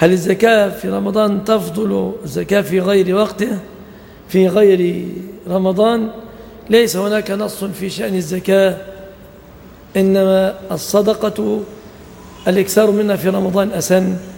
هل الزكاة في رمضان تفضل الزكاة في غير وقته في غير رمضان؟ ليس هناك نص في شأن الزكاة، إنما الصدقة الإكثار منها في رمضان أسن